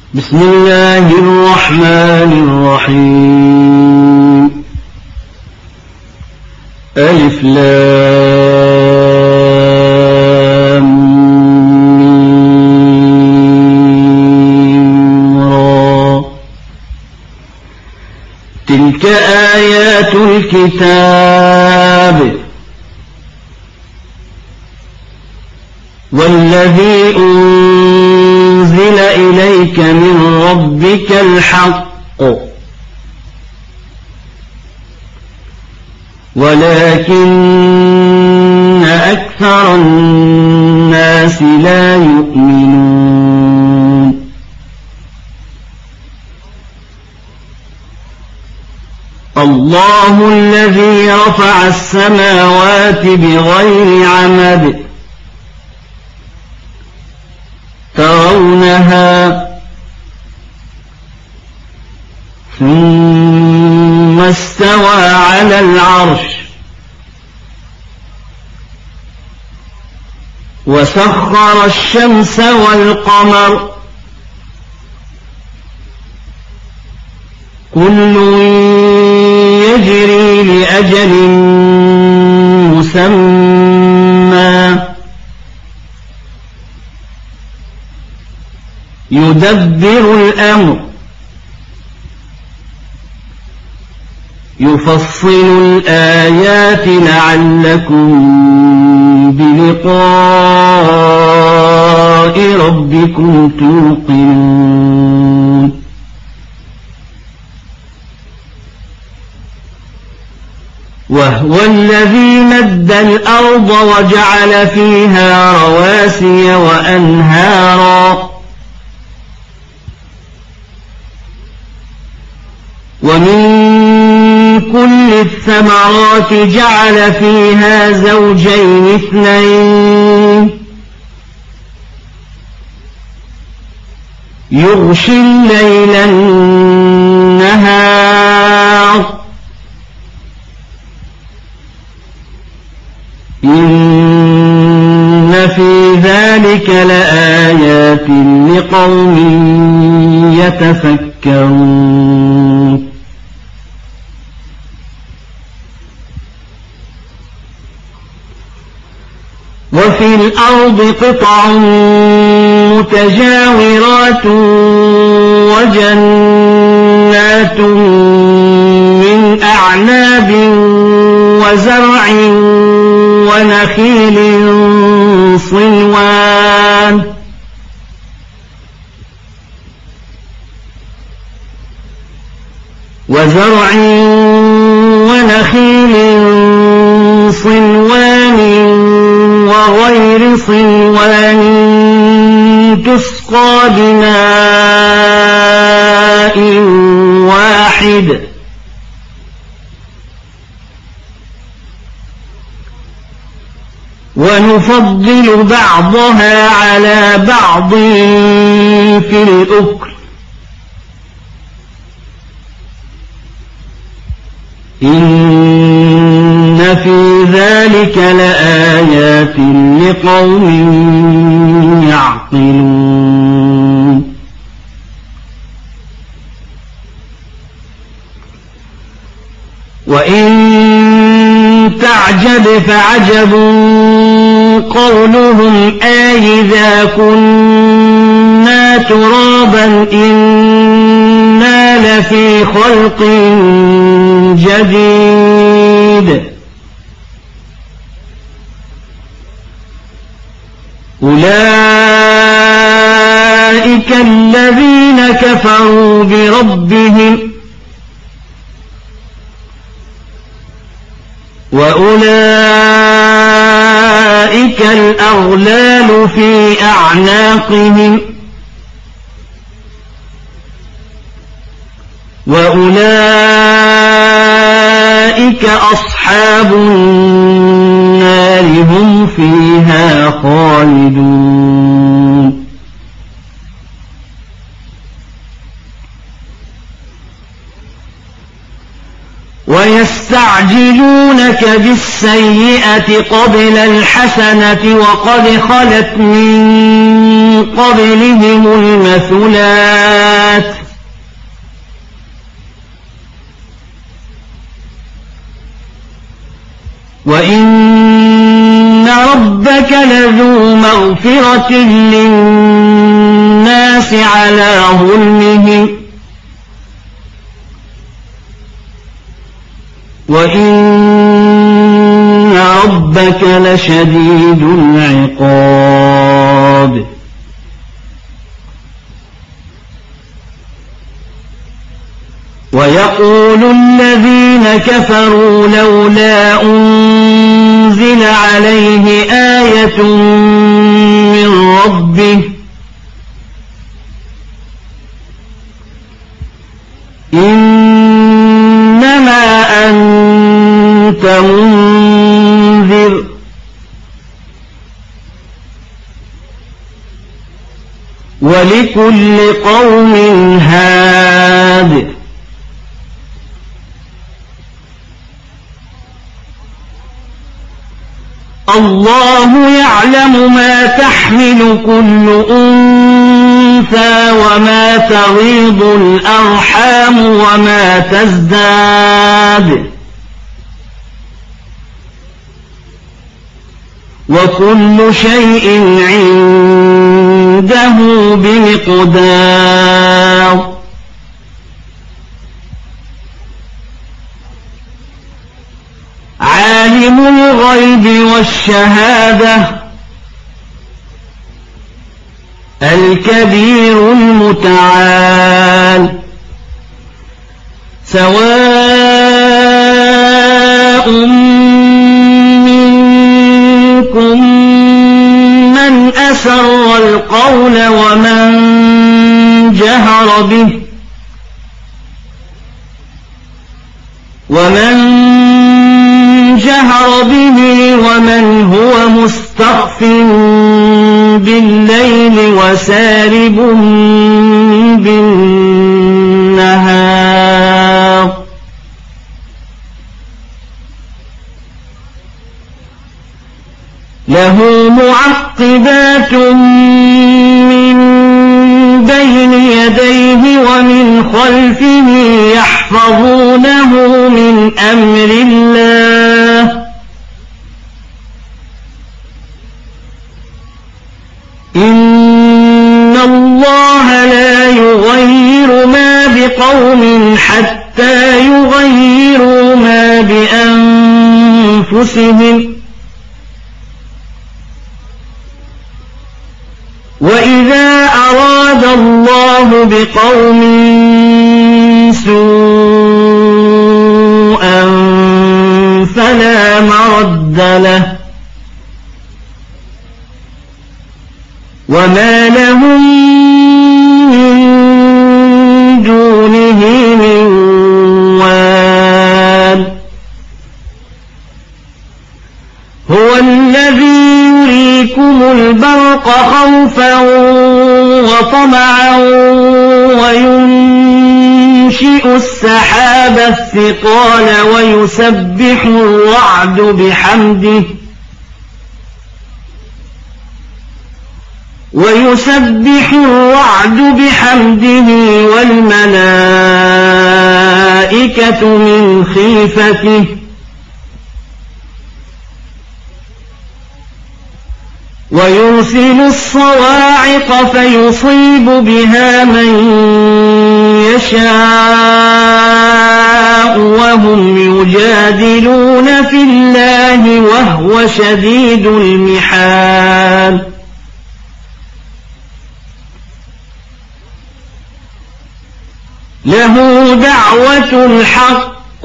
بسم الله الرحمن الرحيم ألف لام ميم را تلك آيات الكتاب والذي أنزل إليك من ربك الحق ولكن أكثر الناس لا يؤمنون الله الذي رفع السماوات بغير عمد ترونها ثم استوى على العرش وسخر الشمس والقمر كل يجري لأجل مسمى يدبر الأمر يفصل الآيات لعلكم بلقاء ربكم توقنون وهو الذي مد الأرض وجعل فيها رواسي وأنهارا ومن كل الثمرات جعل فيها زوجين اثنين يغشي الليل النهار إن في ذلك لآيات لقوم يتفكرون وفي الأرض قطع متجاورات وجنات من أعناب وزرع ونخيل صنوان وغير صنوان تسقى بماء واحد ونفضل بعضها على بعض في الأكل إن في ذلك لآيات لقوم يعقلون وإن تعجب فعجب قولهم أإذا كنا ترابا إنا لفي خلق جديد أولئك الذين كفروا بربهم وأولئك الأغلال في أعناقهم وأولئك أصحاب النار هم فيها خالدون ويستعجلونك بالسيئة قبل الحسنة وقد خلت من قبلهم المثلات وإن ربك لذو مغفرة للناس على ظلمهم وإن ربك لشديد العقاب ويقول الذين كفروا لولا أنزل عليه آية من ربه إنما أنت منذر ولكل قوم هاد الله يعلم ما تحمل كل أنثى وما تغيض الأرحام وما تزداد وكل شيء عنده بمقدار عالم الغيب والشهادة الكبير المتعال سواء منكم من أسر القول ومن جهر به ومن هو مستخف بالليل وسارب بالنهار له معقبات من بين يديه ومن خلفه يحفظونه من أمر الله إن الله لا يغير ما بقوم حتى يغيروا ما بأنفسهم وإذا أراد الله بقوم سوءا فلا مرد له وما لهم من دونه من وال هو الذي يريكم البرق خوفا وطمعا وينشئ السحاب الثقال ويسبح الرعد بحمده والملائكة من خيفته ويرسل الصواعق فيصيب بها من يشاء وهم يجادلون في الله وهو شديد المحال له دعوة الحق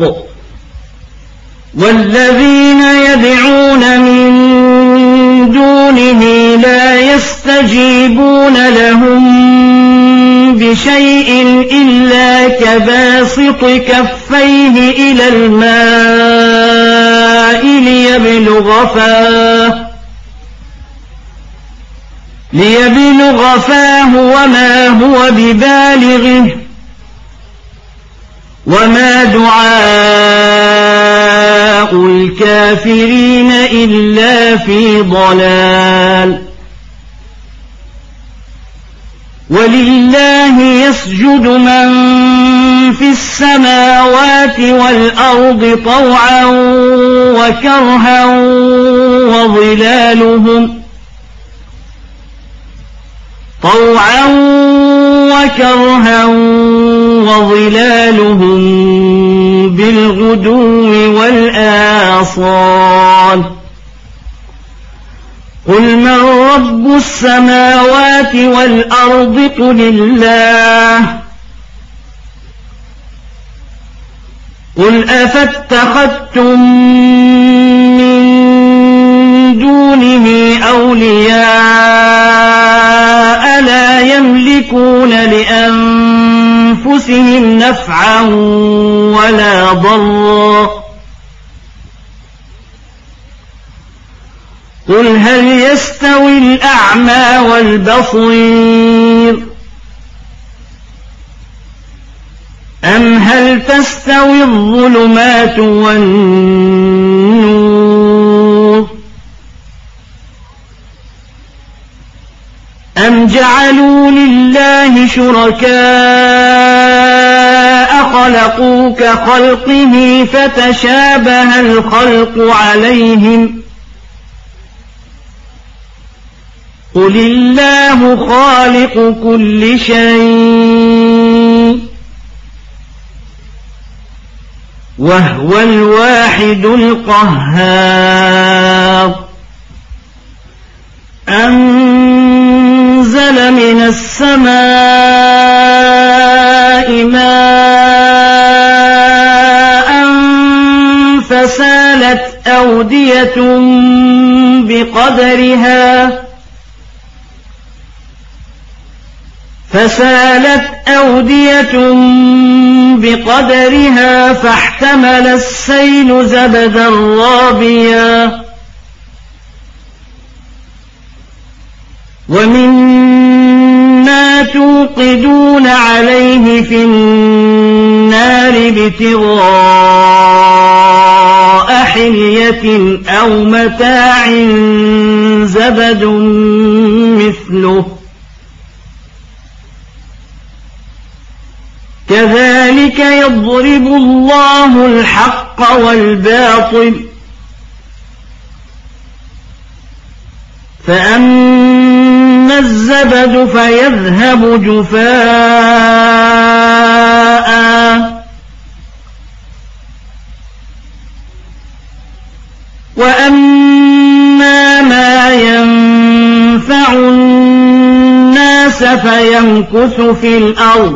والذين يدعون من دونه لا يستجيبون لهم بشيء إلا كباسط كفيه إلى الماء ليبلغ فاه وما هو ببالغه وما دعاء الكافرين إلا في ضلال ولله يسجد من في السماوات والأرض طوعا وكرها وظلالهم بالغدو والآصال قل من رب السماوات والأرض قل الله قل أفاتخذتم من دونه أولياء لا يملكون لأنفسهم نفعا ولا ضرا قل هل يستوي الأعمى والبصير أم هل تستوي الظلمات والنور أم جعلوا لله شركاء خلقوا كخلقه فتشابه الخلق عليهم قل الله خالق كل شيء وهو الواحد القهار أنزل من السماء ماء فسالت أودية بقدرها فاحتمل السيل زبدا رابيا ومما توقدون عليه في النار ابتغاء حلية أو متاع زبد مثله كذلك يضرب الله الحق والباطل فأما الزبد فيذهب جفاء وأما ما ينفع الناس فيمكث في الأرض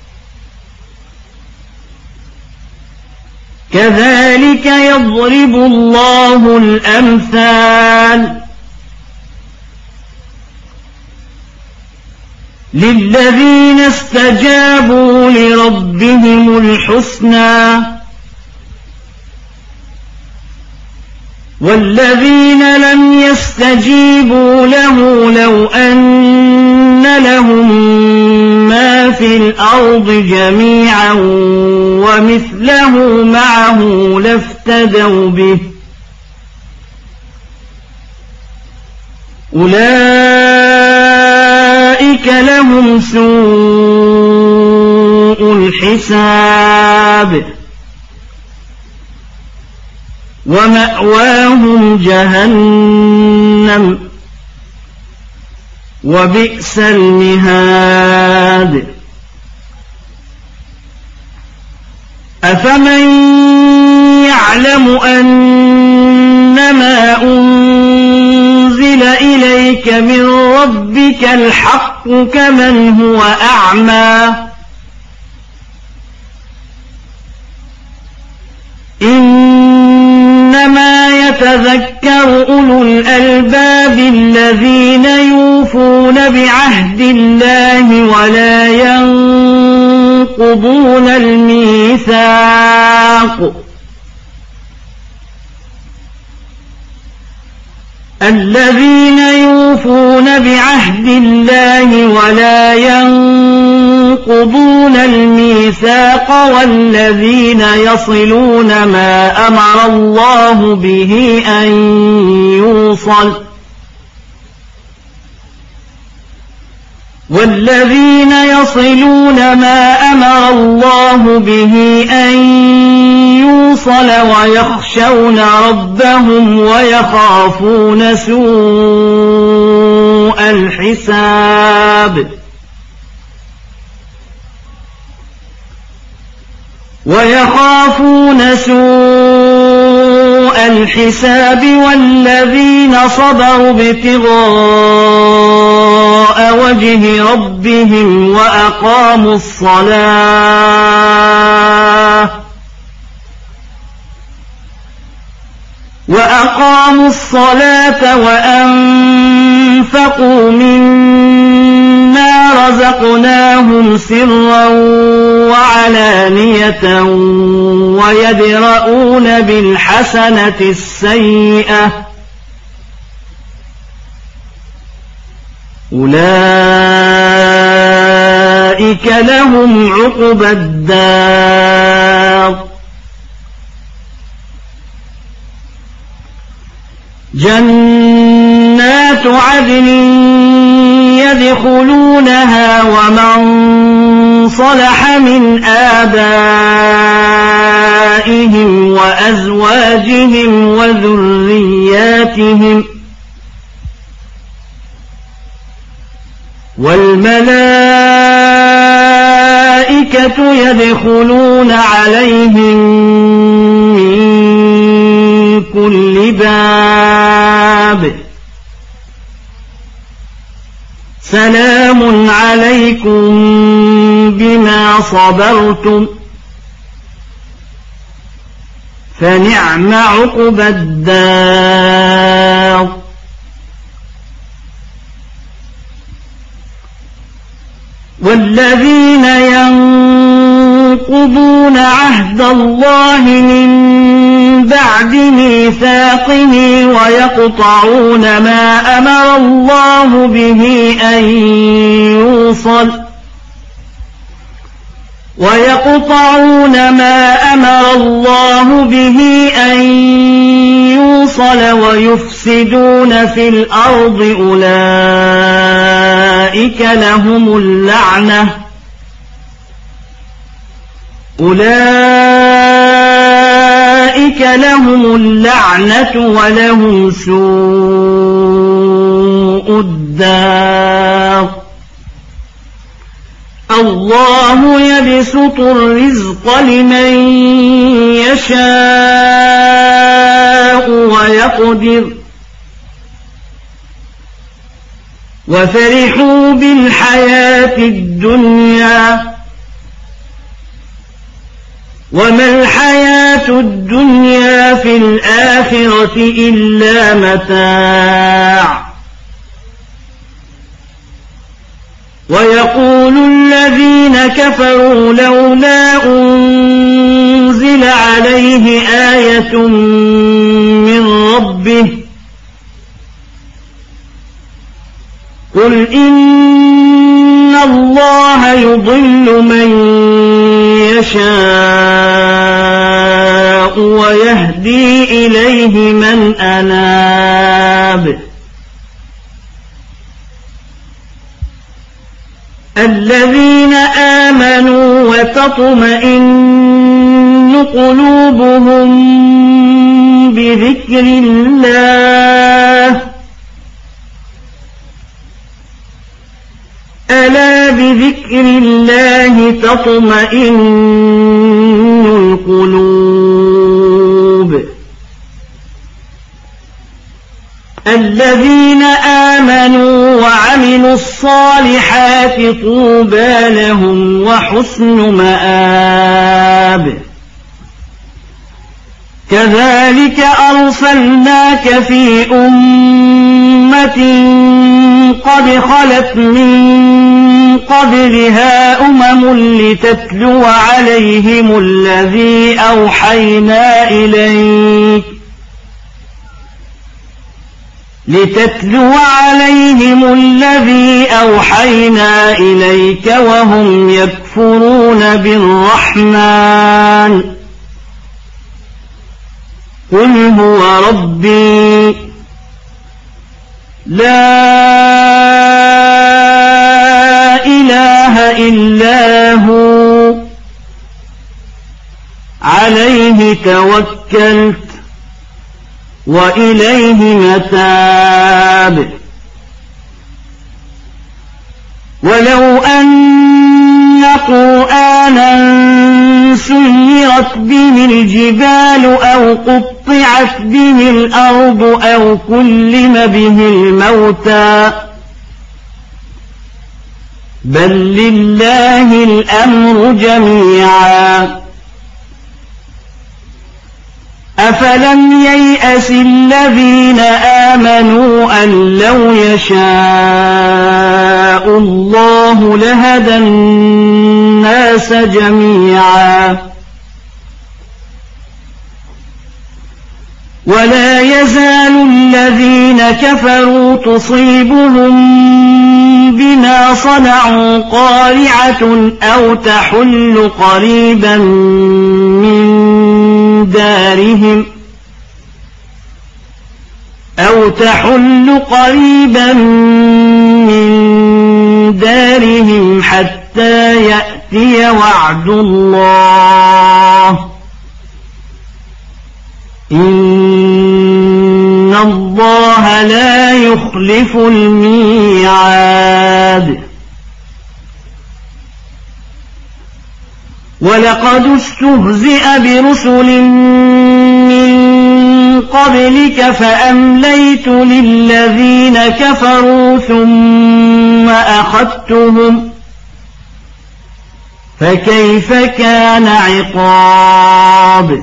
كذلك يضرب الله الأمثال للذين استجابوا لربهم الحسنى والذين لم يستجيبوا له لو أن لهم ما في الأرض جميعا ومثله معه لافتدوا به أولئك لهم سوء الحساب ومأواهم جهنم وبئس المهاد أفمن يعلم أنما أنزل إليك من ربك الحق كمن هو أعمى إنما يتذكر أولو الألباب الذين يوفون بعهد الله ولا ينقضون الميثاق الذين يوفون بعهد الله ولا ينقضون الميثاق والذين يصلون ما أمر الله به أن يوصل والذين يصلون ما أمر الله به أن يوصل ويخشون ربهم ويخافون سوء الحساب والذين صبروا ابتغاء وجه ربهم وأقاموا الصلاة وأنفقوا مما رزقناهم سرا وعلانية ويدرؤون بالحسنة السيئة أولئك لهم عقبى الدار جنات عدن يدخلونها ومن صلح من آبائهم وأزواجهم وذرياتهم والملائكة يدخلون عليهم من كل باب سلام عليكم بما صبرتم فنعم عقبى الدار والذين ينقضون عهد الله من بعد ميثاقه ويقطعون ما أمر الله به أن يوصل ويفسدون في الأرض أولئك لهم اللعنة ولهم سوء الدار الله يبسط الرزق لمن يشاء ويقدر وفرحوا بالحياة الدنيا وما الحياة الدنيا في الآخرة إلا متاع ويقول الذين كفروا لولا أنزل عليه آية من ربه قل إن الله يضل من يشاء ويهدي إليه من أناب الذين آمنوا وتطمئن قلوبهم بذكر الله ألا بذكر الله تطمئن القلوب الذين آمنوا وعملوا الصالحات طوبى لهم وحسن مآب كذلك أرسلناك في أمة قد خلت من قبلها لتتلو عليهم الذي أوحينا إليك وهم يكفرون بالرحمن قل هو ربي لا عليه توكلت وإليه متاب ولو أن قرآنا سيرت به الجبال أو قطعت به الأرض أو كلم به الموتى بل لله الأمر جميعا أفلم ييأس الذين آمنوا أن لو يشاء الله لهدى الناس جميعا ولا يزال الذين كفروا تصيبهم بما صنعوا قارعة أو تحل قريبا من دارهم حتى يأتي وعد الله إن الله لا يخلف الميعاد ولقد استهزئ برسل من قبلك فأمليت للذين كفروا ثم أخذتهم فكيف كان عقاب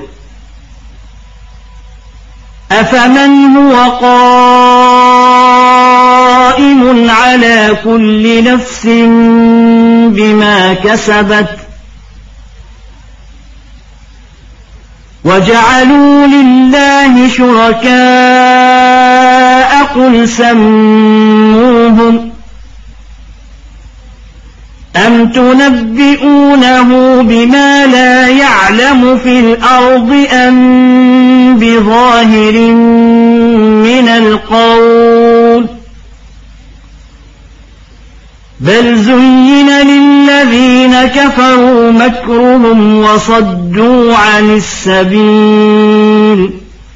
أفمن هو قائم على كل نفس بما كسبت وجعلوا لله شركاء قل سموهم أم تنبئونه بما لا يعلم في الأرض أم بظاهر من القول بل زين للذين كفروا مكرهم وصدوا عن السبيل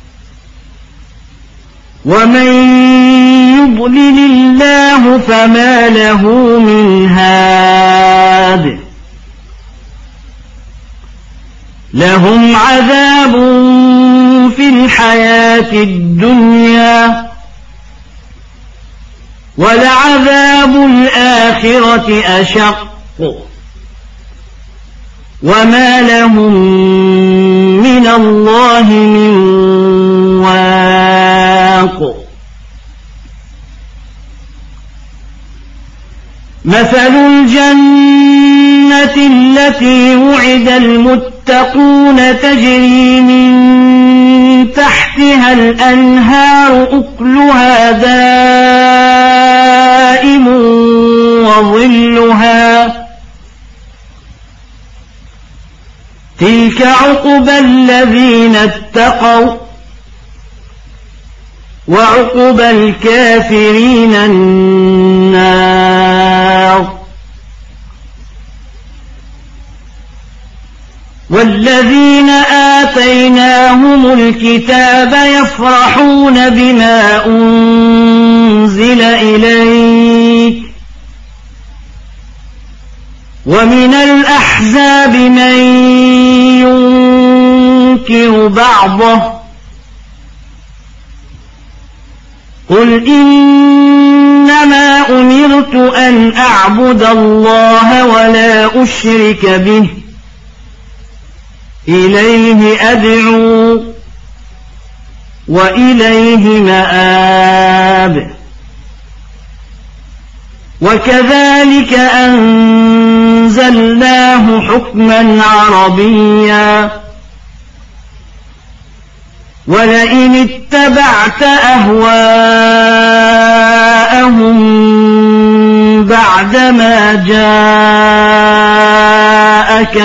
ومن يضلل الله فما له من هاد لهم عذاب في الحياة الدنيا ولعذاب الآخرة أشق وما لهم من الله من واق مثل الجنة التي وعد المتقون تجري من تحتها الأنهار أكلها دائم وظلها تلك عقبى الذين اتقوا وعقبى الكافرين النار والذين آتيناهم الكتاب يفرحون بما أنزل إليك ومن الأحزاب من ينكر بعضه قل إنما أمرت أن أعبد الله ولا أشرك به إليه أدعو وإليه مآب وكذلك أنزلناه حكما عربيا ولئن اتبعت أهواءهم بعدما جاءك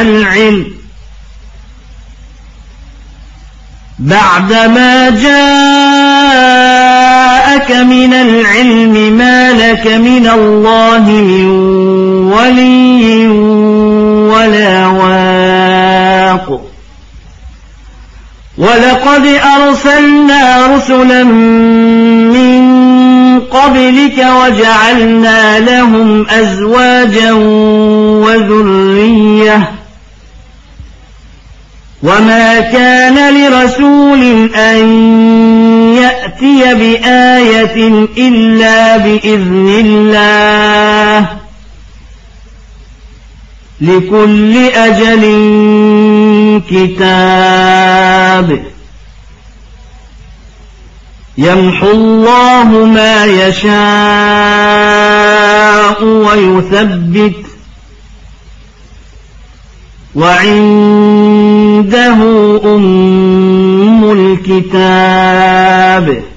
من العلم ما لك من الله من ولي ولا واق ولقد أرسلنا رسلا من قبلك وجعلنا لهم أزواجا وذرية وما كان لرسول أن يأتي بآية إلا بإذن الله لكل أجل كتاب يمحو الله ما يشاء ويثبت وعنده أم الكتاب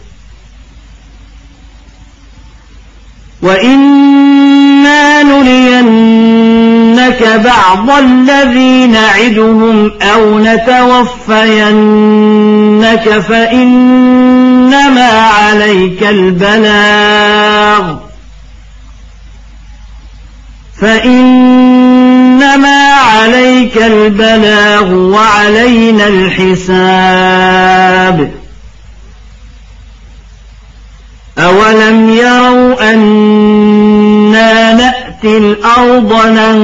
وإنا نرينك بعض الذي نعدهم أو نتوفينك فإنما عليك البلاغ وعلينا الحساب أولم يروا أنا نأتي الأرض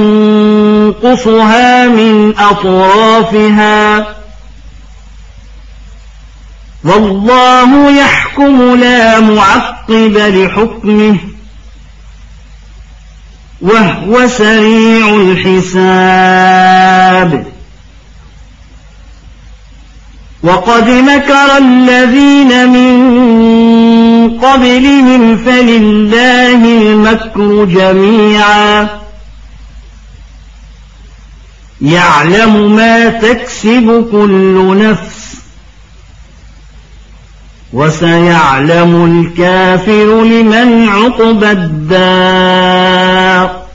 ننقصها من أطرافها والله يحكم لا معقب لحكمه وهو سريع الحساب وقد مكر الذين من قبلهم فلله المكر جميعا يعلم ما تكسب كل نفس وسيعلم الكافر لمن عقبى الدار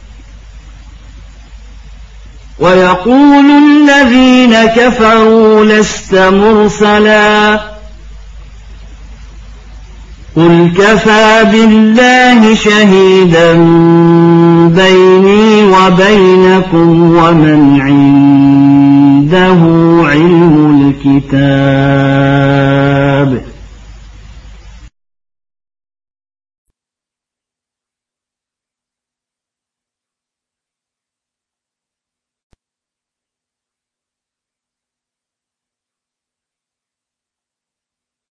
ويقول الذين كفروا لست مرسلا قل كفى بالله شهيدا بيني وبينكم ومن عنده علم الكتاب